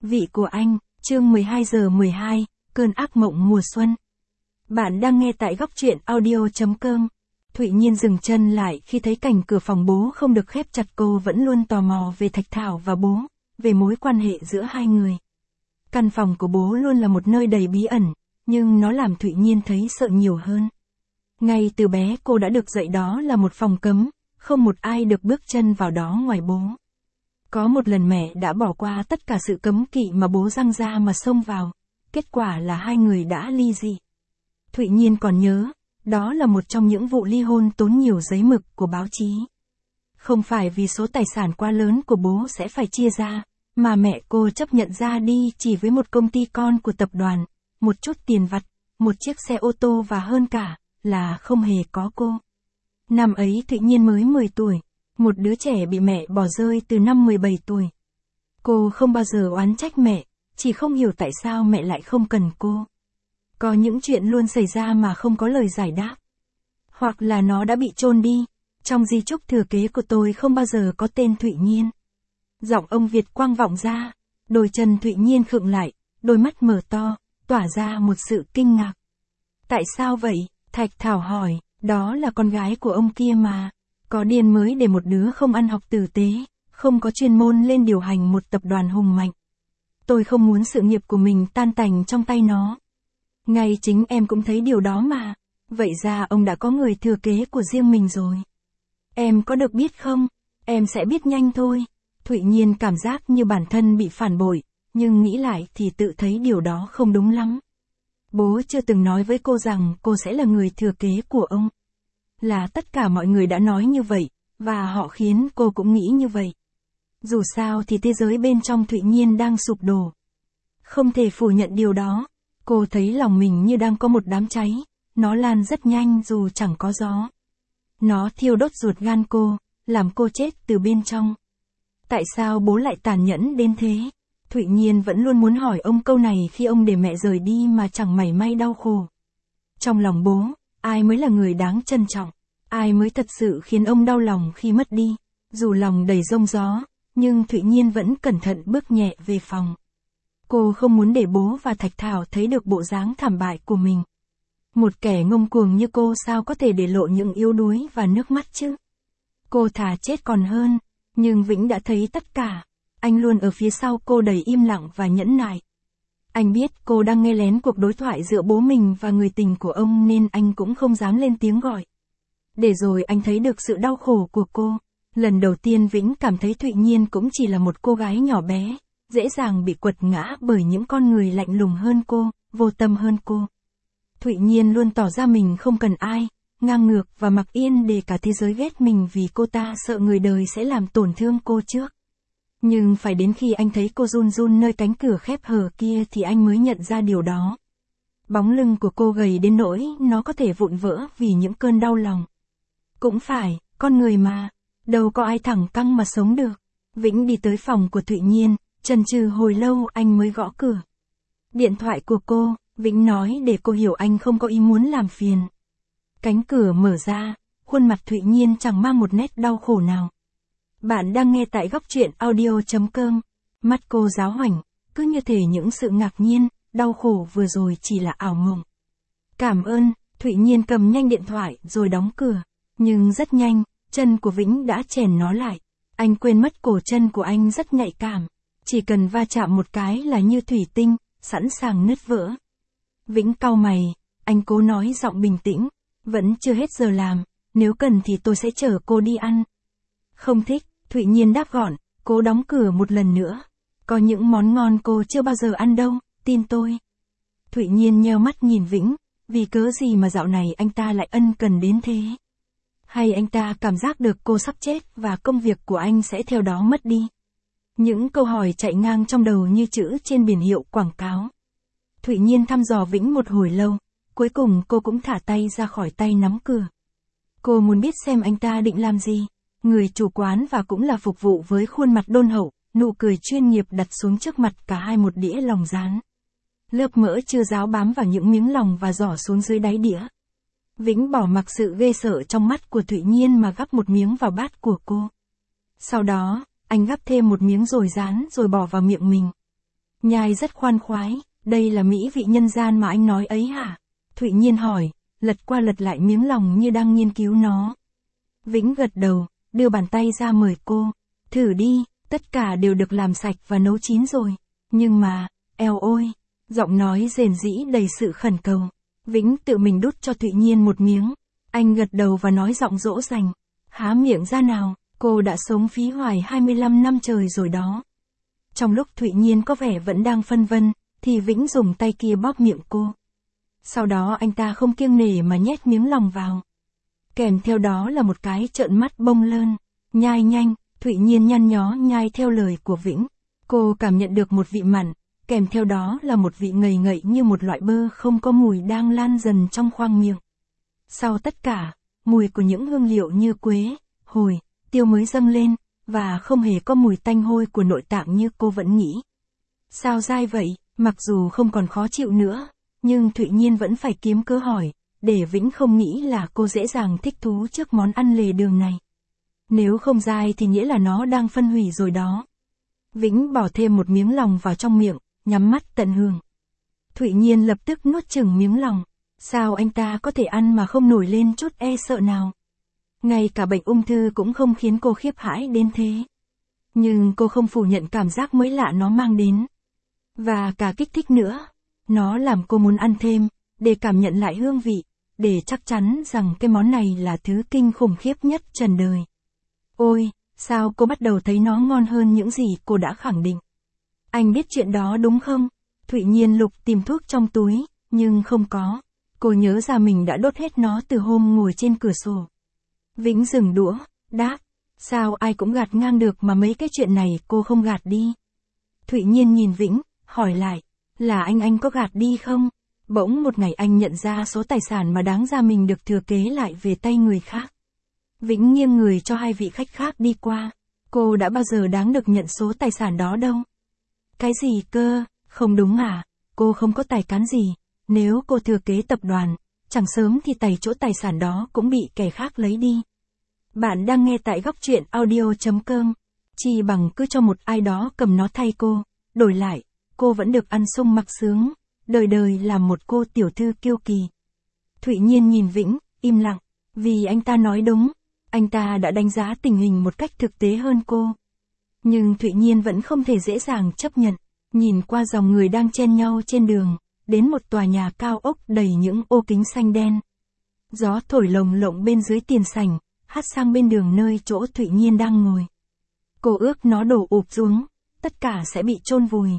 Vị của anh, chương 12:12, cơn ác mộng mùa xuân. Bạn đang nghe tại góc truyện audio.com. Thụy Nhiên dừng chân lại khi thấy cánh cửa phòng bố không được khép chặt. Cô vẫn luôn tò mò về Thạch Thảo và bố, về mối quan hệ giữa hai người. Căn phòng của bố luôn là một nơi đầy bí ẩn, nhưng nó làm Thụy Nhiên thấy sợ nhiều hơn. Ngay từ bé cô đã được dạy đó là một phòng cấm, không một ai được bước chân vào đó ngoài bố. Có một lần mẹ đã bỏ qua tất cả sự cấm kỵ mà bố giăng ra mà xông vào. Kết quả là hai người đã ly dị. Thụy Nhiên còn nhớ, đó là một trong những vụ ly hôn tốn nhiều giấy mực của báo chí. Không phải vì số tài sản quá lớn của bố sẽ phải chia ra, mà mẹ cô chấp nhận ra đi chỉ với một công ty con của tập đoàn, một chút tiền vặt, một chiếc xe ô tô và hơn cả, là không hề có cô. Năm ấy Thụy Nhiên mới 10 tuổi. Một đứa trẻ bị mẹ bỏ rơi từ năm 17 tuổi. Cô không bao giờ oán trách mẹ, chỉ không hiểu tại sao mẹ lại không cần cô. Có những chuyện luôn xảy ra mà không có lời giải đáp. Hoặc là nó đã bị chôn đi. Trong di chúc thừa kế của tôi không bao giờ có tên Thụy Nhiên. Giọng ông Việt quang vọng ra. Đôi chân Thụy Nhiên khựng lại, đôi mắt mở to, tỏa ra một sự kinh ngạc. Tại sao vậy? Thạch Thảo hỏi, đó là con gái của ông kia mà. Có điên mới để một đứa không ăn học tử tế, không có chuyên môn lên điều hành một tập đoàn hùng mạnh. Tôi không muốn sự nghiệp của mình tan tành trong tay nó. Ngay chính em cũng thấy điều đó mà. Vậy ra ông đã có người thừa kế của riêng mình rồi. Em có được biết không? Em sẽ biết nhanh thôi. Thụy Nhiên cảm giác như bản thân bị phản bội, nhưng nghĩ lại thì tự thấy điều đó không đúng lắm. Bố chưa từng nói với cô rằng cô sẽ là người thừa kế của ông. Là tất cả mọi người đã nói như vậy, và họ khiến cô cũng nghĩ như vậy. Dù sao thì thế giới bên trong Thụy Nhiên đang sụp đổ. Không thể phủ nhận điều đó. Cô thấy lòng mình như đang có một đám cháy, nó lan rất nhanh dù chẳng có gió. Nó thiêu đốt ruột gan cô, làm cô chết từ bên trong. Tại sao bố lại tàn nhẫn đến thế? Thụy Nhiên vẫn luôn muốn hỏi ông câu này khi ông để mẹ rời đi mà chẳng mảy may đau khổ. Trong lòng bố, ai mới là người đáng trân trọng? Ai mới thật sự khiến ông đau lòng khi mất đi? Dù lòng đầy giông gió, nhưng Thụy Nhiên vẫn cẩn thận bước nhẹ về phòng. Cô không muốn để bố và Thạch Thảo thấy được bộ dáng thảm bại của mình. Một kẻ ngông cuồng như cô sao có thể để lộ những yếu đuối và nước mắt chứ? Cô thà chết còn hơn, nhưng Vĩnh đã thấy tất cả. Anh luôn ở phía sau cô đầy im lặng và nhẫn nại. Anh biết cô đang nghe lén cuộc đối thoại giữa bố mình và người tình của ông nên anh cũng không dám lên tiếng gọi. Để rồi anh thấy được sự đau khổ của cô. Lần đầu tiên Vĩnh cảm thấy Thụy Nhiên cũng chỉ là một cô gái nhỏ bé, dễ dàng bị quật ngã bởi những con người lạnh lùng hơn cô, vô tâm hơn cô. Thụy Nhiên luôn tỏ ra mình không cần ai, ngang ngược và mặc yên để cả thế giới ghét mình vì cô ta sợ người đời sẽ làm tổn thương cô trước. Nhưng phải đến khi anh thấy cô run run nơi cánh cửa khép hờ kia thì anh mới nhận ra điều đó. Bóng lưng của cô gầy đến nỗi nó có thể vụn vỡ vì những cơn đau lòng. Cũng phải, con người mà, đâu có ai thẳng căng mà sống được. Vĩnh đi tới phòng của Thụy Nhiên, chần chừ hồi lâu anh mới gõ cửa. Điện thoại của cô, Vĩnh nói để cô hiểu anh không có ý muốn làm phiền. Cánh cửa mở ra, khuôn mặt Thụy Nhiên chẳng mang một nét đau khổ nào. Bạn đang nghe tại góc truyện audio.com. Mắt cô giáo hoảnh, cứ như thể những sự ngạc nhiên, đau khổ vừa rồi chỉ là ảo mộng. Cảm ơn, Thụy Nhiên cầm nhanh điện thoại rồi đóng cửa. Nhưng rất nhanh, chân của Vĩnh đã chèn nó lại. Anh quên mất cổ chân của anh rất nhạy cảm. Chỉ cần va chạm một cái là như thủy tinh, sẵn sàng nứt vỡ. Vĩnh cau mày, anh cố nói giọng bình tĩnh. Vẫn chưa hết giờ làm, nếu cần thì tôi sẽ chở cô đi ăn. Không thích, Thụy Nhiên đáp gọn, cố đóng cửa một lần nữa. Có những món ngon cô chưa bao giờ ăn đâu, tin tôi. Thụy Nhiên nheo mắt nhìn Vĩnh, vì cớ gì mà dạo này anh ta lại ân cần đến thế? Hay anh ta cảm giác được cô sắp chết và công việc của anh sẽ theo đó mất đi? Những câu hỏi chạy ngang trong đầu như chữ trên biển hiệu quảng cáo. Thụy Nhiên thăm dò Vĩnh một hồi lâu, cuối cùng cô cũng thả tay ra khỏi tay nắm cửa. Cô muốn biết xem anh ta định làm gì. Người chủ quán và cũng là phục vụ với khuôn mặt đôn hậu, nụ cười chuyên nghiệp đặt xuống trước mặt cả hai một đĩa lòng rán. Lớp mỡ chưa ráo bám vào những miếng lòng và giỏ xuống dưới đáy đĩa. Vĩnh bỏ mặc sự ghê sợ trong mắt của Thụy Nhiên mà gắp một miếng vào bát của cô. Sau đó, anh gắp thêm một miếng rồi rán rồi bỏ vào miệng mình. Nhai rất khoan khoái, đây là mỹ vị nhân gian mà anh nói ấy hả? Thụy Nhiên hỏi, lật qua lật lại miếng lòng như đang nghiên cứu nó. Vĩnh gật đầu, đưa bàn tay ra mời cô. Thử đi, tất cả đều được làm sạch và nấu chín rồi. Nhưng mà, eo ôi, giọng nói rền rĩ đầy sự khẩn cầu. Vĩnh tự mình đút cho Thụy Nhiên một miếng. Anh gật đầu và nói giọng dỗ dành. Há miệng ra nào, cô đã sống phí hoài 25 năm trời rồi đó. Trong lúc Thụy Nhiên có vẻ vẫn đang phân vân, thì Vĩnh dùng tay kia bóp miệng cô. Sau đó anh ta không kiêng nể mà nhét miếng lòng vào. Kèm theo đó là một cái trợn mắt bông lơn. Nhai nhanh, Thụy Nhiên nhăn nhó nhai theo lời của Vĩnh. Cô cảm nhận được một vị mặn, kèm theo đó là một vị ngậy ngậy như một loại bơ không có mùi đang lan dần trong khoang miệng. Sau tất cả, mùi của những hương liệu như quế, hồi, tiêu mới dâng lên, và không hề có mùi tanh hôi của nội tạng như cô vẫn nghĩ. Sao dai vậy, mặc dù không còn khó chịu nữa, nhưng Thụy Nhiên vẫn phải kiếm cớ hỏi, để Vĩnh không nghĩ là cô dễ dàng thích thú trước món ăn lề đường này. Nếu không dai thì nghĩa là nó đang phân hủy rồi đó. Vĩnh bỏ thêm một miếng lòng vào trong miệng, nhắm mắt tận hưởng. Thụy Nhiên lập tức nuốt chửng miếng lòng. Sao anh ta có thể ăn mà không nổi lên chút e sợ nào? Ngay cả bệnh ung thư cũng không khiến cô khiếp hãi đến thế. Nhưng cô không phủ nhận cảm giác mới lạ nó mang đến. Và cả kích thích nữa. Nó làm cô muốn ăn thêm, để cảm nhận lại hương vị, để chắc chắn rằng cái món này là thứ kinh khủng khiếp nhất trần đời. Ôi, sao cô bắt đầu thấy nó ngon hơn những gì cô đã khẳng định? Anh biết chuyện đó đúng không? Thụy Nhiên lục tìm thuốc trong túi, nhưng không có. Cô nhớ ra mình đã đốt hết nó từ hôm ngồi trên cửa sổ. Vĩnh dừng đũa, đáp. Sao ai cũng gạt ngang được mà mấy cái chuyện này cô không gạt đi? Thụy Nhiên nhìn Vĩnh, hỏi lại. Là anh có gạt đi không? Bỗng một ngày anh nhận ra số tài sản mà đáng ra mình được thừa kế lại về tay người khác. Vĩnh nghiêng người cho hai vị khách khác đi qua. Cô đã bao giờ đáng được nhận số tài sản đó đâu? Cái gì cơ? Không đúng à? Cô không có tài cán gì. Nếu cô thừa kế tập đoàn, chẳng sớm thì chỗ tài sản đó cũng bị kẻ khác lấy đi. Bạn đang nghe tại góc truyện audio.com. Chi bằng cứ cho một ai đó cầm nó thay cô, đổi lại, cô vẫn được ăn sung mặc sướng, đời đời làm một cô tiểu thư kiêu kỳ. Thụy Nhiên nhìn Vĩnh, im lặng, vì anh ta nói đúng, anh ta đã đánh giá tình hình một cách thực tế hơn cô. Nhưng Thụy Nhiên vẫn không thể dễ dàng chấp nhận, nhìn qua dòng người đang chen nhau trên đường, đến một tòa nhà cao ốc đầy những ô kính xanh đen. Gió thổi lồng lộng bên dưới tiền sảnh, hắt sang bên đường nơi chỗ Thụy Nhiên đang ngồi. Cô ước nó đổ ụp xuống, tất cả sẽ bị chôn vùi.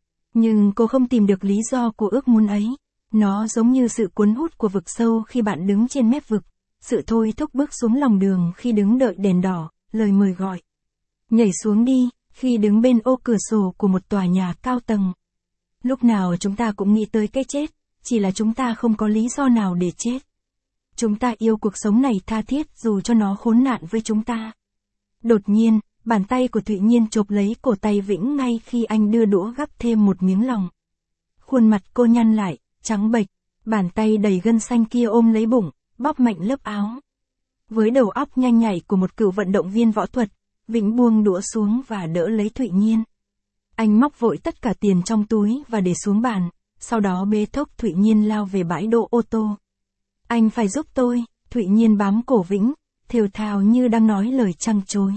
Nhưng cô không tìm được lý do của ước muốn ấy. Nó giống như sự cuốn hút của vực sâu khi bạn đứng trên mép vực, sự thôi thúc bước xuống lòng đường khi đứng đợi đèn đỏ, lời mời gọi. Nhảy xuống đi, khi đứng bên ô cửa sổ của một tòa nhà cao tầng. Lúc nào chúng ta cũng nghĩ tới cái chết, chỉ là chúng ta không có lý do nào để chết. Chúng ta yêu cuộc sống này tha thiết dù cho nó khốn nạn với chúng ta. Đột nhiên, bàn tay của Thụy Nhiên chộp lấy cổ tay Vĩnh ngay khi anh đưa đũa gắp thêm một miếng lòng. Khuôn mặt cô nhăn lại, trắng bệch, bàn tay đầy gân xanh kia ôm lấy bụng, bóp mạnh lớp áo. Với đầu óc nhanh nhạy của một cựu vận động viên võ thuật, Vĩnh buông đũa xuống và đỡ lấy Thụy Nhiên. Anh móc vội tất cả tiền trong túi và để xuống bàn, sau đó bế thốc Thụy Nhiên lao về bãi đỗ ô tô. Anh phải giúp tôi, Thụy Nhiên bám cổ Vĩnh, thều thào như đang nói lời trăng trối.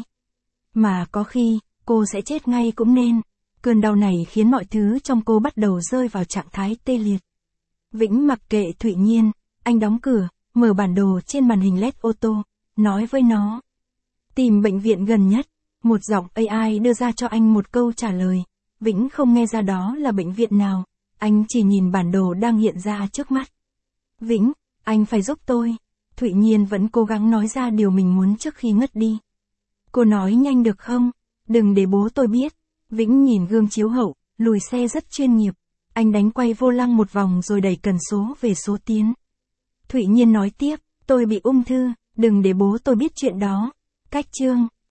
Mà có khi, cô sẽ chết ngay cũng nên. Cơn đau này khiến mọi thứ trong cô bắt đầu rơi vào trạng thái tê liệt. Vĩnh mặc kệ Thụy Nhiên, anh đóng cửa, mở bản đồ trên màn hình LED ô tô, nói với nó. Tìm bệnh viện gần nhất, một giọng AI đưa ra cho anh một câu trả lời. Vĩnh không nghe ra đó là bệnh viện nào, anh chỉ nhìn bản đồ đang hiện ra trước mắt. Vĩnh, anh phải giúp tôi. Thụy Nhiên vẫn cố gắng nói ra điều mình muốn trước khi ngất đi. Cô nói nhanh được không? Đừng để bố tôi biết. Vĩnh nhìn gương chiếu hậu, lùi xe rất chuyên nghiệp. Anh đánh quay vô lăng một vòng rồi đẩy cần số về số tiến. Thụy Nhiên nói tiếp, tôi bị ung thư, đừng để bố tôi biết chuyện đó. Cách chương.